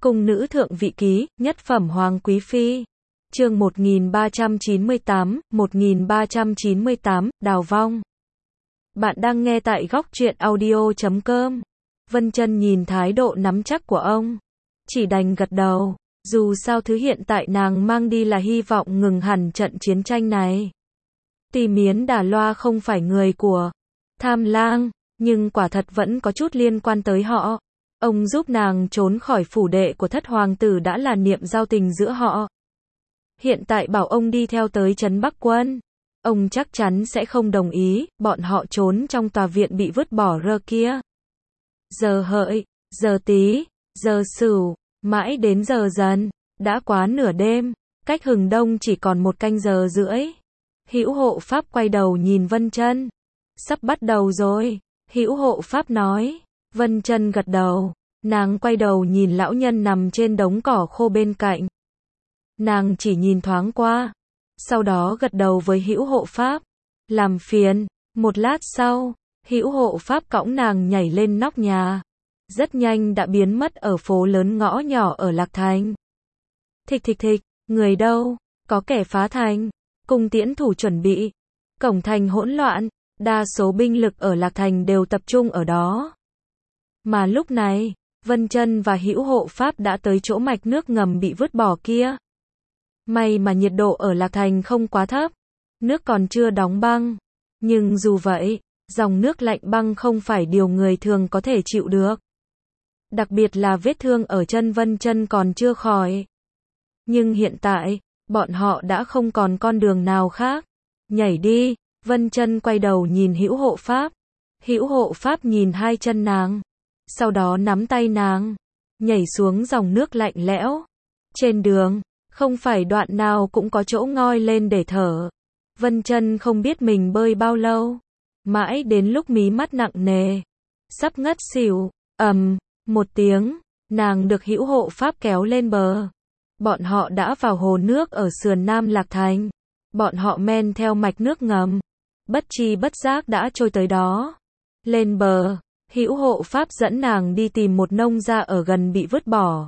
Cung nữ thượng vị ký, nhất phẩm hoàng quý phi. Chương 1398, đào vong. Bạn đang nghe tại góc truyện audio.com. Vân Chân nhìn thái độ nắm chắc của ông, chỉ đành gật đầu, dù sao thứ hiện tại nàng mang đi là hy vọng ngừng hẳn trận chiến tranh này. Tỳ Miến Đà Loa không phải người của Tham Lang, nhưng quả thật vẫn có chút liên quan tới họ. Ông giúp nàng trốn khỏi phủ đệ của thất hoàng tử đã là niệm giao tình giữa họ. Hiện tại bảo ông đi theo tới trấn Bắc Quân, ông chắc chắn sẽ không đồng ý, bọn họ trốn trong tòa viện bị vứt bỏ rơ kia. Giờ hợi, giờ tí, giờ sửu, mãi đến giờ dần, đã quá nửa đêm, cách hừng đông chỉ còn 1 canh giờ rưỡi. Hữu hộ pháp quay đầu nhìn Vân Chân. Sắp bắt đầu rồi, Hữu hộ pháp nói. Vân Chân gật đầu, nàng quay đầu nhìn lão nhân nằm trên đống cỏ khô bên cạnh. Nàng chỉ nhìn thoáng qua, sau đó gật đầu với Hữu hộ pháp. Làm phiền. Một lát sau, Hữu hộ pháp cõng nàng nhảy lên nóc nhà. Rất nhanh đã biến mất ở phố lớn ngõ nhỏ ở Lạc Thành. Thịch thịch thịch, người đâu? Có kẻ phá thành. Cung tiễn thủ chuẩn bị. Cổng thành hỗn loạn, đa số binh lực ở Lạc Thành đều tập trung ở đó. Mà lúc này, Vân Chân và Hữu hộ pháp đã tới chỗ mạch nước ngầm bị vứt bỏ kia. May mà nhiệt độ ở Lạc Thành không quá thấp, nước còn chưa đóng băng. Nhưng dù vậy, dòng nước lạnh băng không phải điều người thường có thể chịu được. Đặc biệt là vết thương ở chân Vân Chân còn chưa khỏi. Nhưng hiện tại, bọn họ đã không còn con đường nào khác. Nhảy đi, Vân Chân quay đầu nhìn Hữu hộ pháp. Hữu hộ pháp nhìn hai chân nàng, sau đó nắm tay nàng, nhảy xuống dòng nước lạnh lẽo. Trên đường, không phải đoạn nào cũng có chỗ ngoi lên để thở. Vân Chân không biết mình bơi bao lâu, mãi đến lúc mí mắt nặng nề, sắp ngất xỉu, một tiếng, nàng được Hữu hộ pháp kéo lên bờ. Bọn họ đã vào hồ nước ở sườn Nam Lạc Thành. Bọn họ men theo mạch nước ngầm, bất tri bất giác đã trôi tới đó. Lên bờ, Hữu hộ pháp dẫn nàng đi tìm một nông gia ở gần bị vứt bỏ.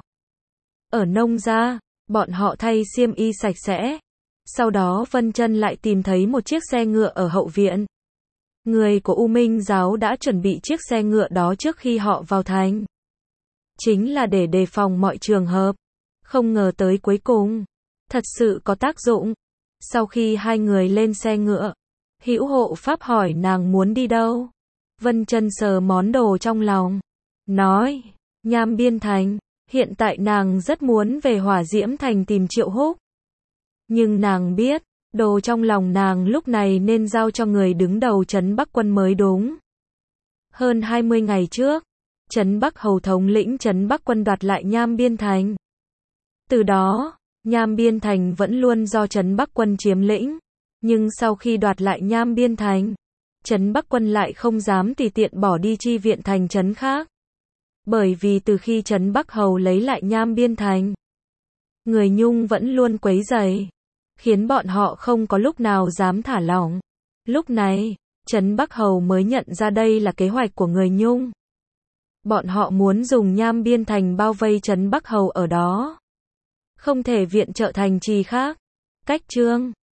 Ở nông gia, bọn họ thay xiêm y sạch sẽ. Sau đó Vân Chân lại tìm thấy một chiếc xe ngựa ở hậu viện. Người của U Minh giáo đã chuẩn bị chiếc xe ngựa đó trước khi họ vào thành. Chính là để đề phòng mọi trường hợp. Không ngờ tới cuối cùng, thật sự có tác dụng. Sau khi hai người lên xe ngựa, Hữu hộ pháp hỏi nàng muốn đi đâu. Vân Chân sờ món đồ trong lòng, nói, Nham Biên Thành. Hiện tại nàng rất muốn về Hỏa Diễm Thành tìm Triệu Húc. Nhưng nàng biết, đồ trong lòng nàng lúc này nên giao cho người đứng đầu trấn Bắc Quân mới đúng. Hơn 20 ngày trước, trấn Bắc Hầu thống lĩnh trấn Bắc Quân đoạt lại Nham Biên Thành. Từ đó, Nham Biên Thành vẫn luôn do trấn Bắc Quân chiếm lĩnh. Nhưng sau khi đoạt lại Nham Biên Thành, trấn Bắc Quân lại không dám tùy tiện bỏ đi chi viện thành trấn khác. Bởi vì từ khi trấn Bắc Hầu lấy lại Nham Biên Thành, người Nhung vẫn luôn quấy rầy, khiến bọn họ không có lúc nào dám thả lỏng. Lúc này, trấn Bắc Hầu mới nhận ra đây là kế hoạch của người Nhung. Bọn họ muốn dùng Nham Biên Thành bao vây trấn Bắc Hầu ở đó. Không thể viện trợ thành trì khác. Cách chương